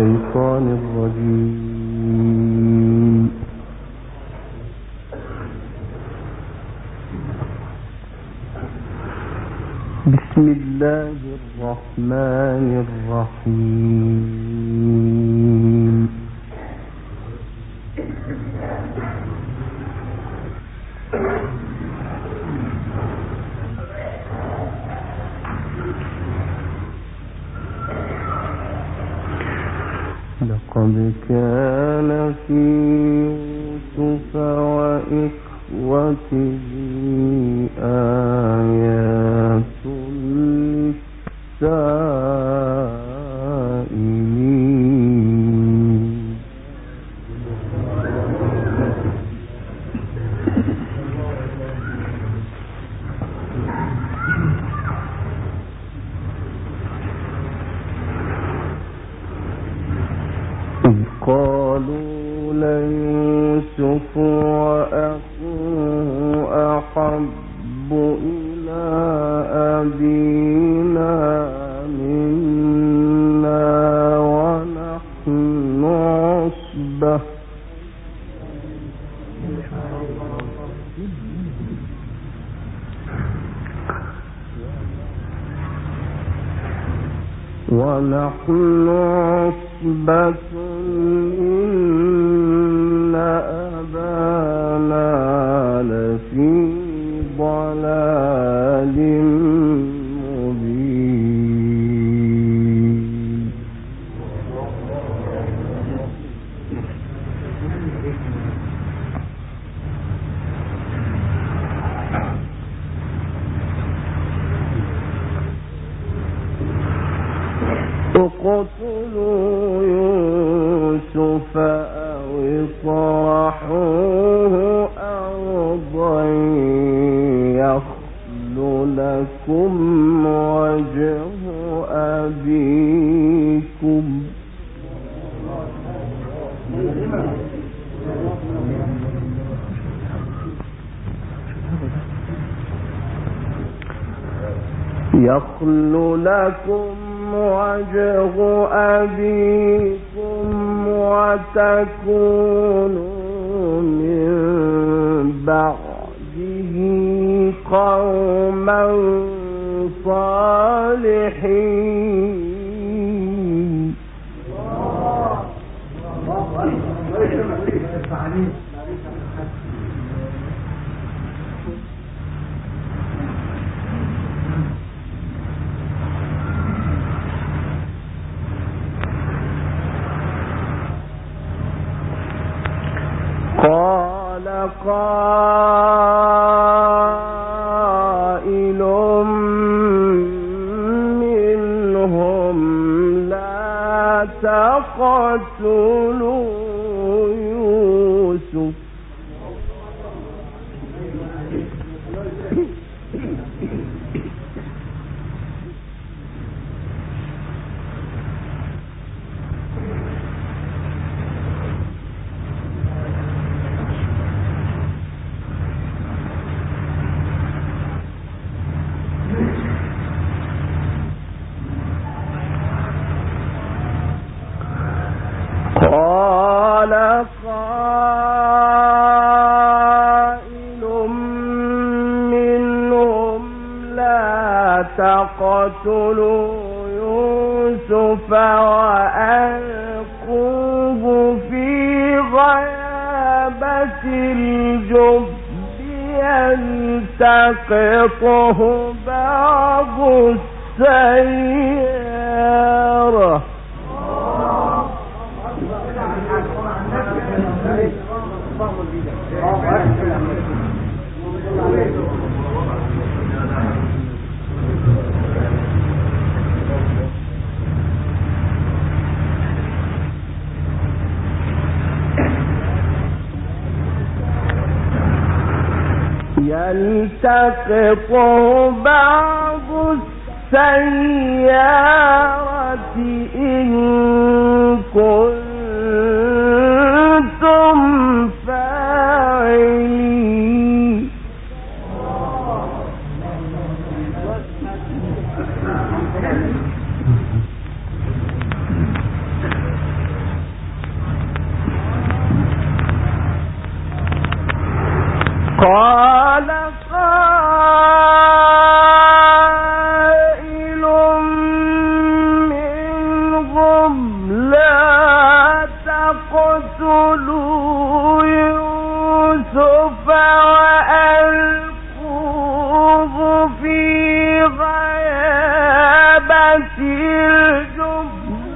الشيطان الرجيم. بسم الله الرحمن الرحيم. لقد كان في يوسف وإخوته آيات للسائلين. إذ قالوا ليوسف وأخوه أحب إلى أبينا منا ونحن عصبة إن أبانا لفي ضلال مبين. اقتلوا يوسف أو اطرحوه أرضا يخل لكم وجه أبيكم وجه أبيكم وتكونوا من بعده قوما صالحين. قال قائل منهم لا تقتلوا يوسف قال قائل منهم لا تقتلوا يوسف وألقوه في غيابة الجب يلتقطه بعض السيارة. يلتقطه بعض السيارة إن كنتم فاعلين. قال قائل منهم لا تقتلوا يوسف وألقوه في غيابة الجب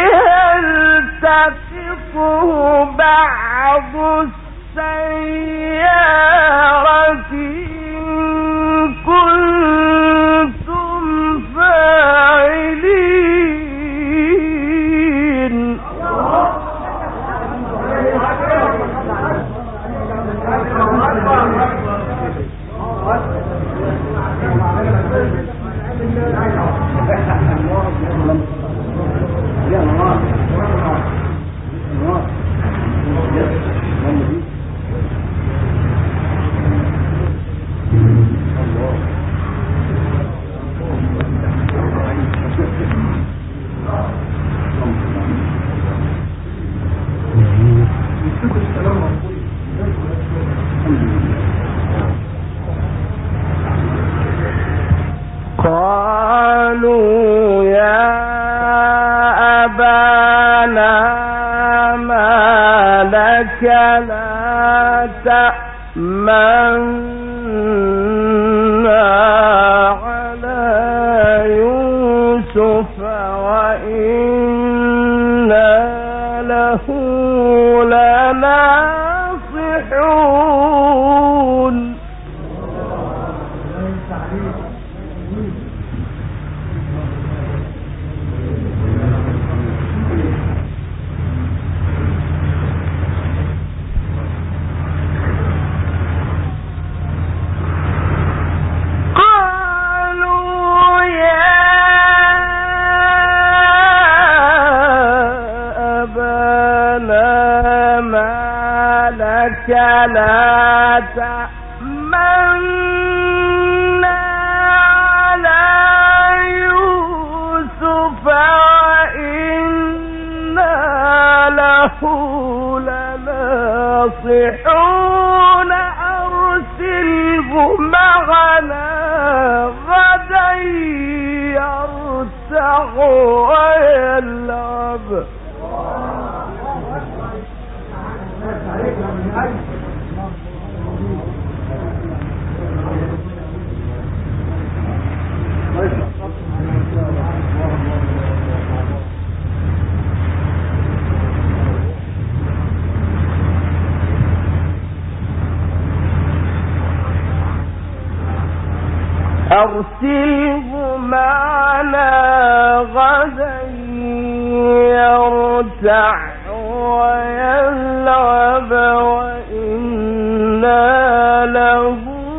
يلتقطه بعض السيارة إن كنتم فاعلين. قالوا يا أبانا ما لك لا تأمنا على يوسف وإنا له لناصحون. لا تأمنا على يوسف وإنا له لناصحون أرسله معنا غدا يرتع ويلعب. أرسله معنا غدا يرتع ويلعب وإنا له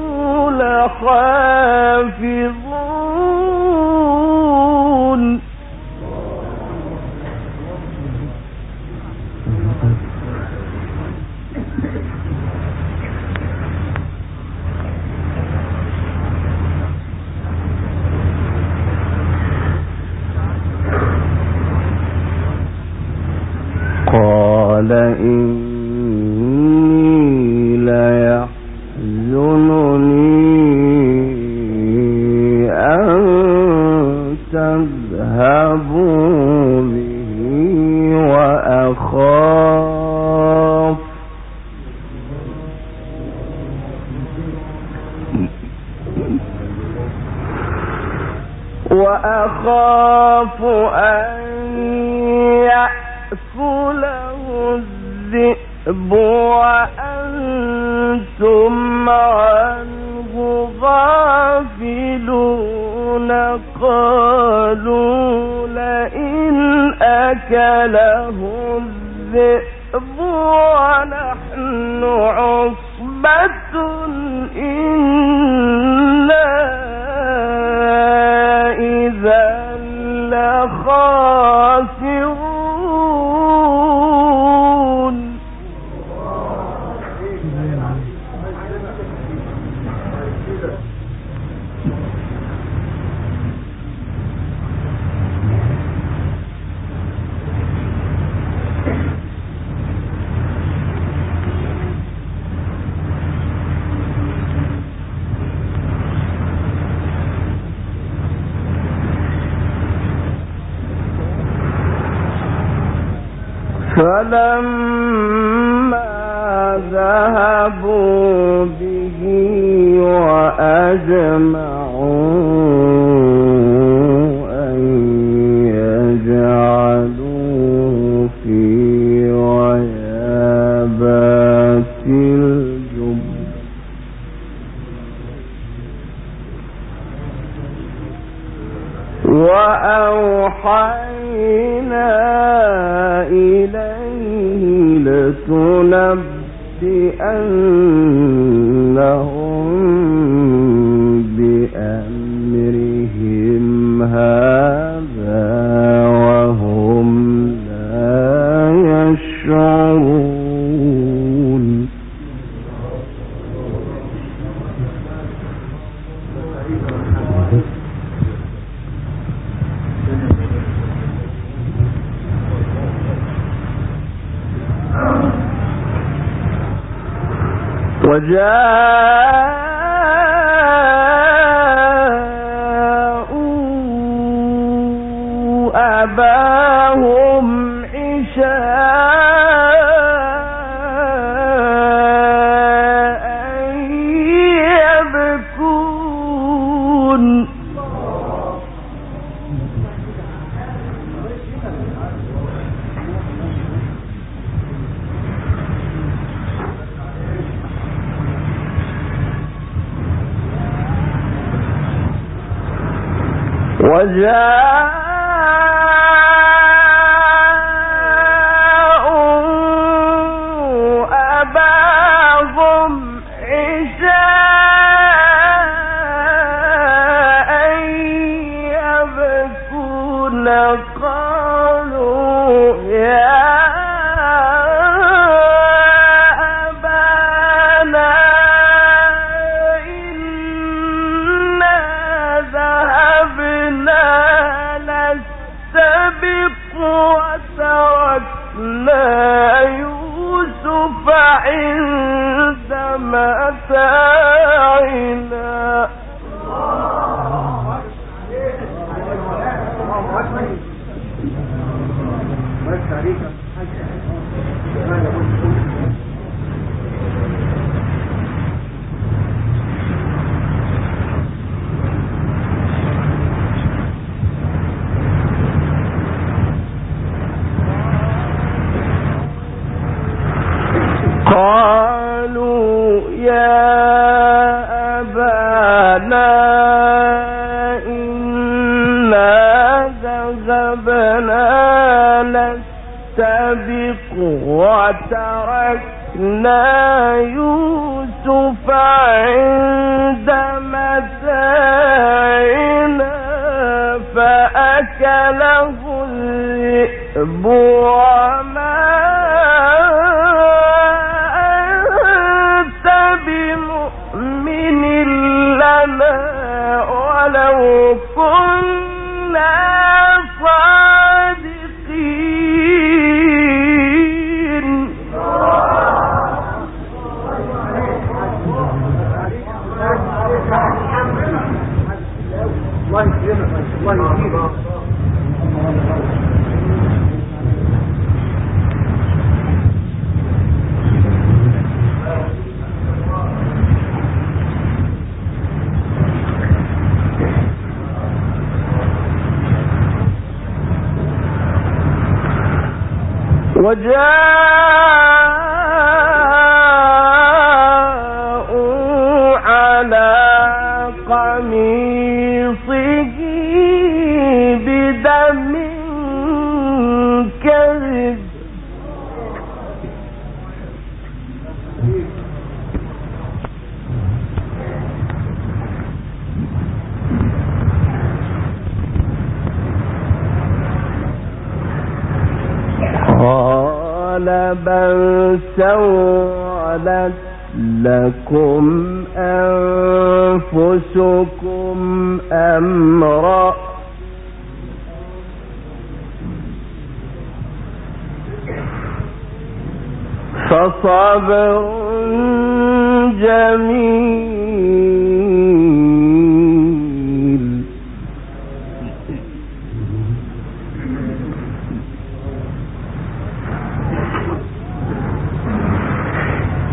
لحافظون. قال إني ليحزنني أن تذهبوا به وأخاف أن يأكله الذئب وأنتم عنه غافلون. قالوا لئن أكله الذئب ونحن عصبة إنا إذا لخاسرون. فلما ذهبوا به وأجمعوا أن يجعلوه في غيابات الجب وأوحينا إليه لتنبئنهم بأمرهم هذا وهم لا يشعرون. وجاءوا أباهم عشاء يبكون. وجاءوا أباهم عشاء يبكون قالوا يا أبانا إنا ذهبنا نستبق وتركنا يوسف عند متاعنا. قالوا يا أبانا إنا ذهبنا نستبق وتركنا يوسف عند متاعنا فأكله الذئب وما بمؤمن لنا ولو كنا صادقين. الله يكرمك الله يكرمك. وجاءوا على قميصه بدم كذب قال بل سولت لكم أنفسكم أمرا فصبر جميل.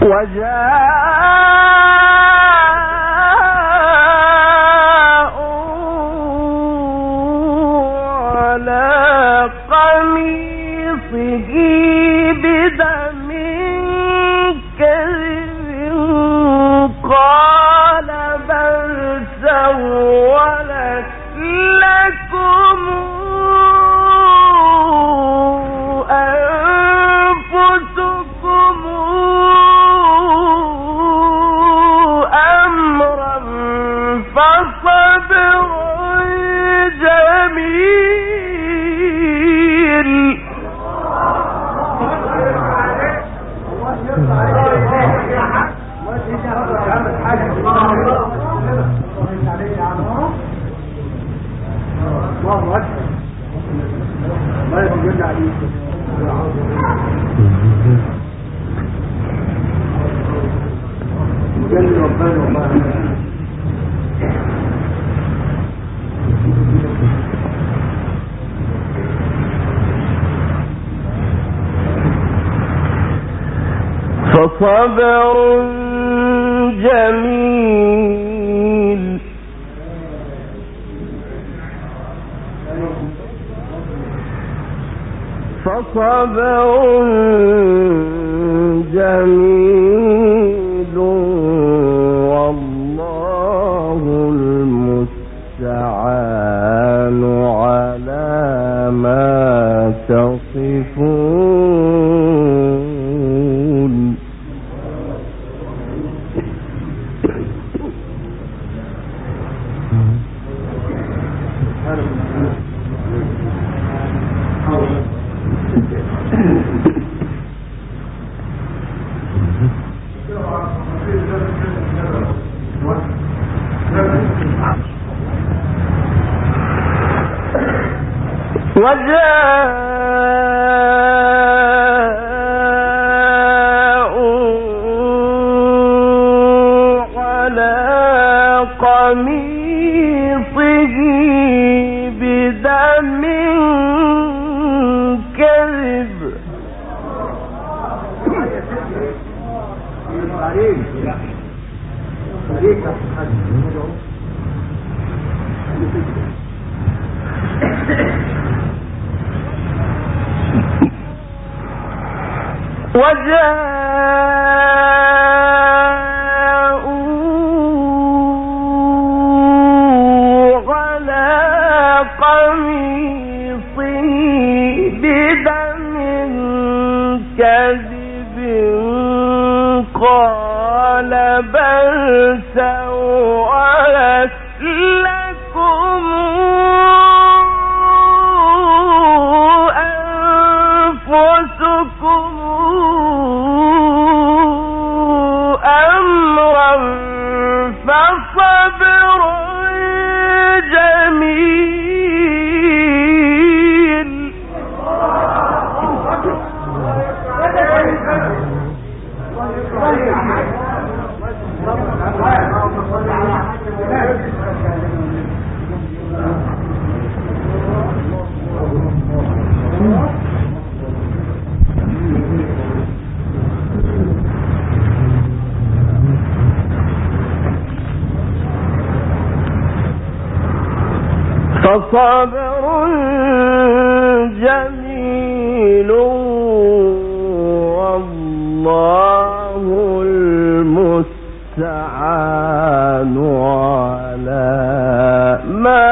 فصبر جميل والله المستعان على ما تصفون. وجاءوا على قميصه بدم كذب وجاءوا على قميصه بدم كذب قال بل سولت لكم أنفسكم أمرا فصبر جميل. فصبر جميل والله المستعان على ما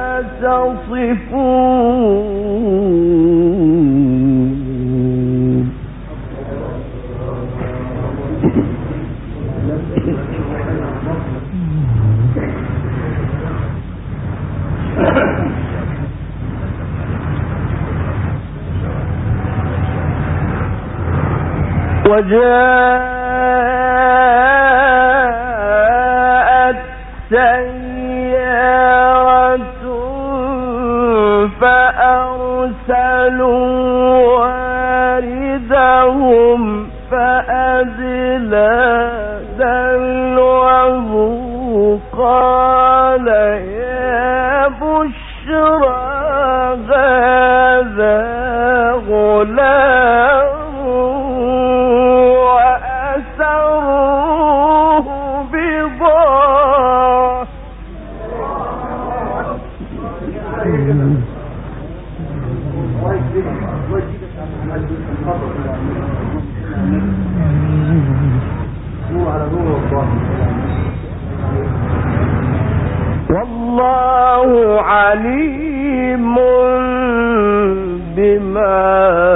تصفون. وجاءت سيارة فأرسلوا واردهم فأدلى دلوه قال يا بشرى هذا غلام وأسر والله عليم بما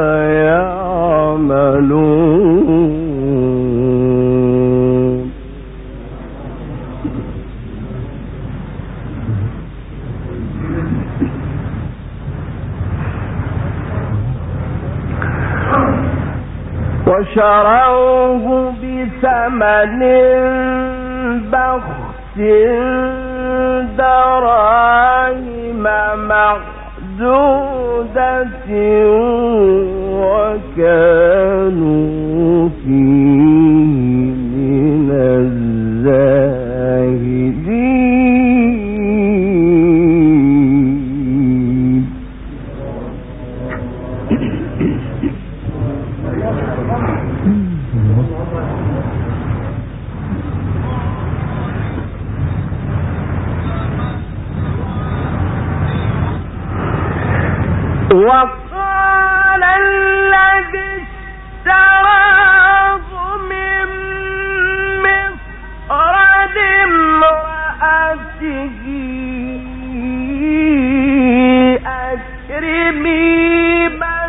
يعملون. وشروه بثمن بخس دراهم معدودة وكانوا فيه من الزاهدين. وقال الذي اشتراه من مصر لامرأته أكرمي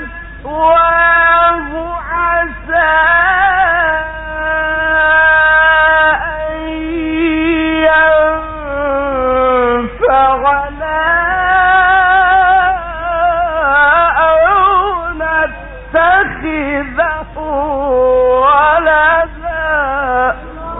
مثواه عسى أن ينفعنا اتخذه ولدا.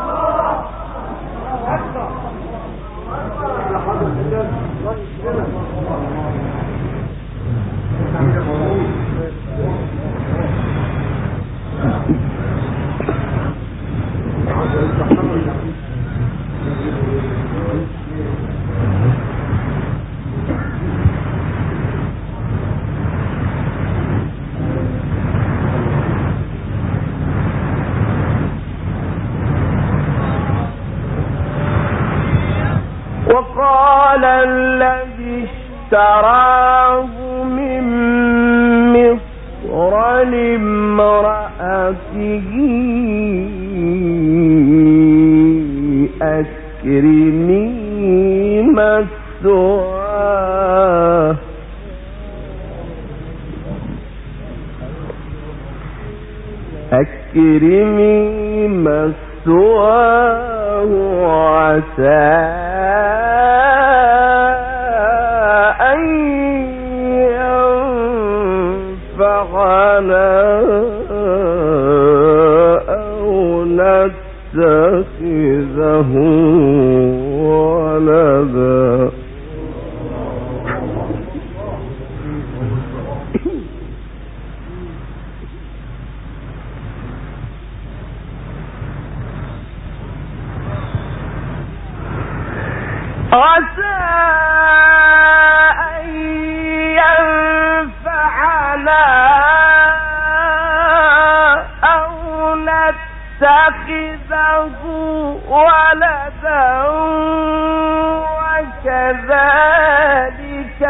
وقال الذي اشتراه من مصر لامرأته أكرمي مثواه عسى أن ينفعنا أو نتخذه ولدا. عسى أن ينفعنا أو نتخذه ولدا. وكذلك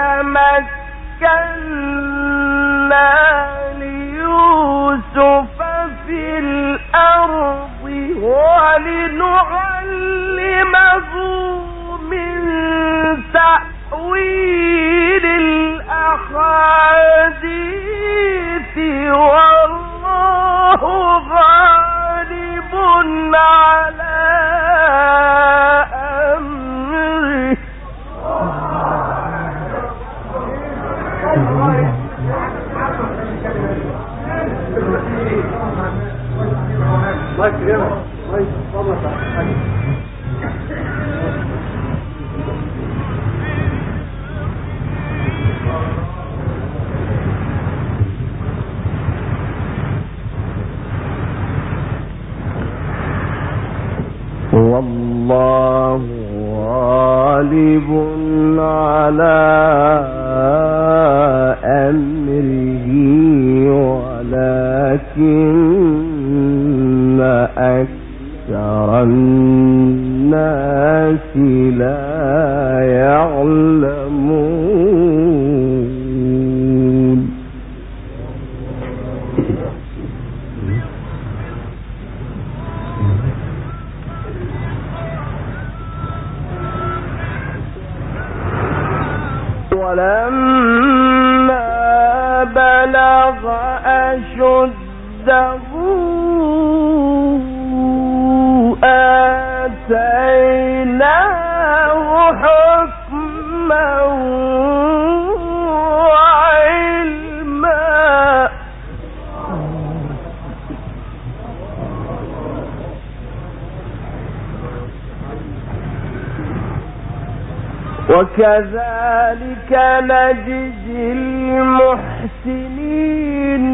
مكنا ليوسف في الأرض ولنعلمه من تأويل الأحاديث والله غالب على أمره. والله غالب على أمره ولكن أكثر الناس لا يعلمون. بلغ أشده آتيناه حكما وعلما وكذلك نجزي المحسنين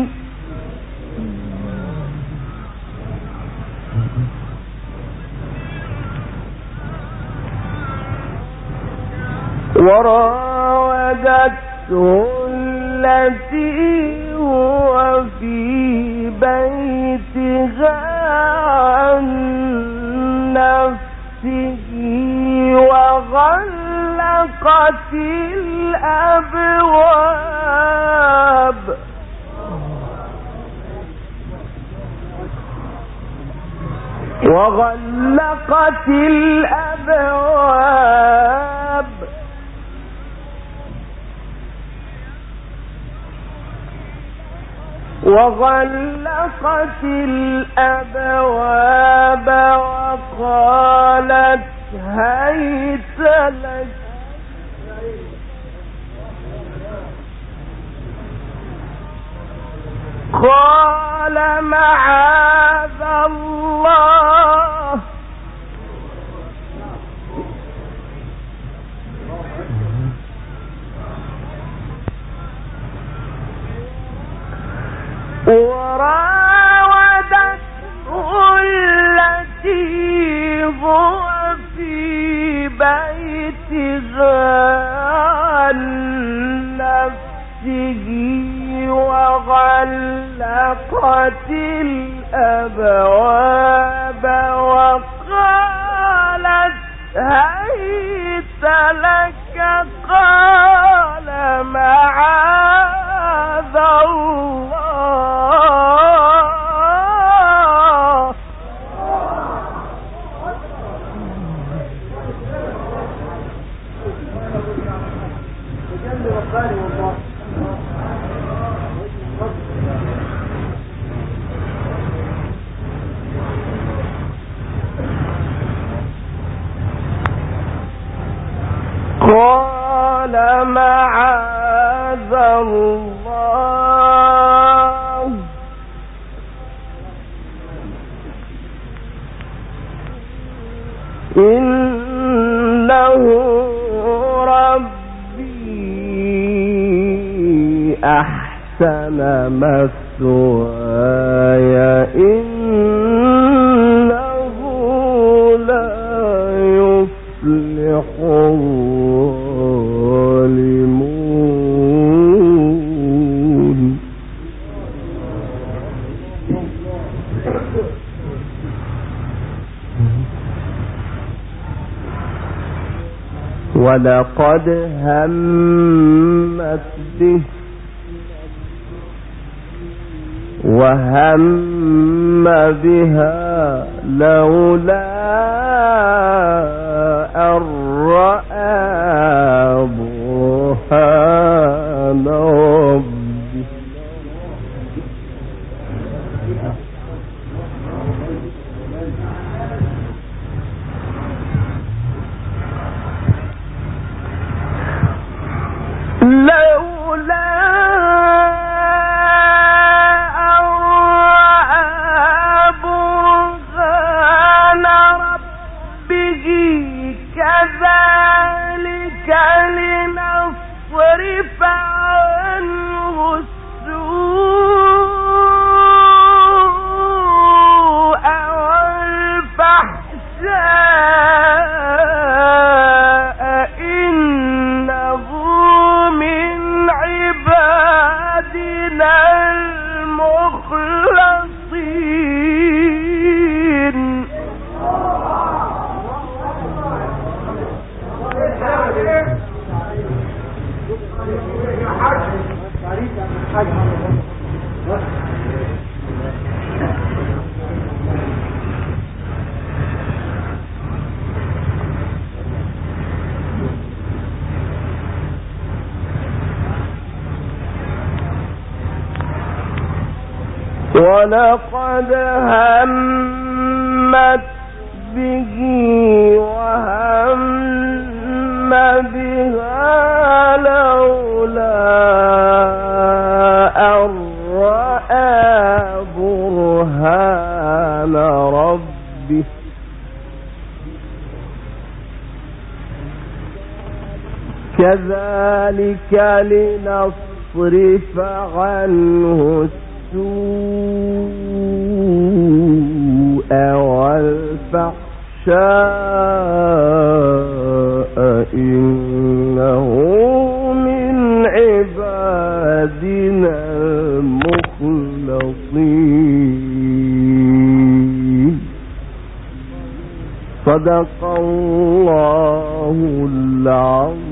وراودته التي هو في بيتها عن نفسه وغلقت الأبواب وقالت هيت لك قال معاذ الله وراودته التي هو في بيتها عن نفسه وغلقت الأبواب وقالت هيت لك قال معاذ الله قال معاذ الله إنه ربي أحسن مثواي إنه لا يفلح الظالمون ولقد همت به وهم بها لولا أن رأى برهان ربه لولا أن رأى برهان ربه كذلك لنصرف عنه السوء والفحشاء إنه من عبادنا المخلصين ولقد همت به وهم بها لولا أن رأى برهان ربه كذلك لنصرف عنه السوء والفحشاء إنه من عبادنا المخلصين. صدق الله العظيم.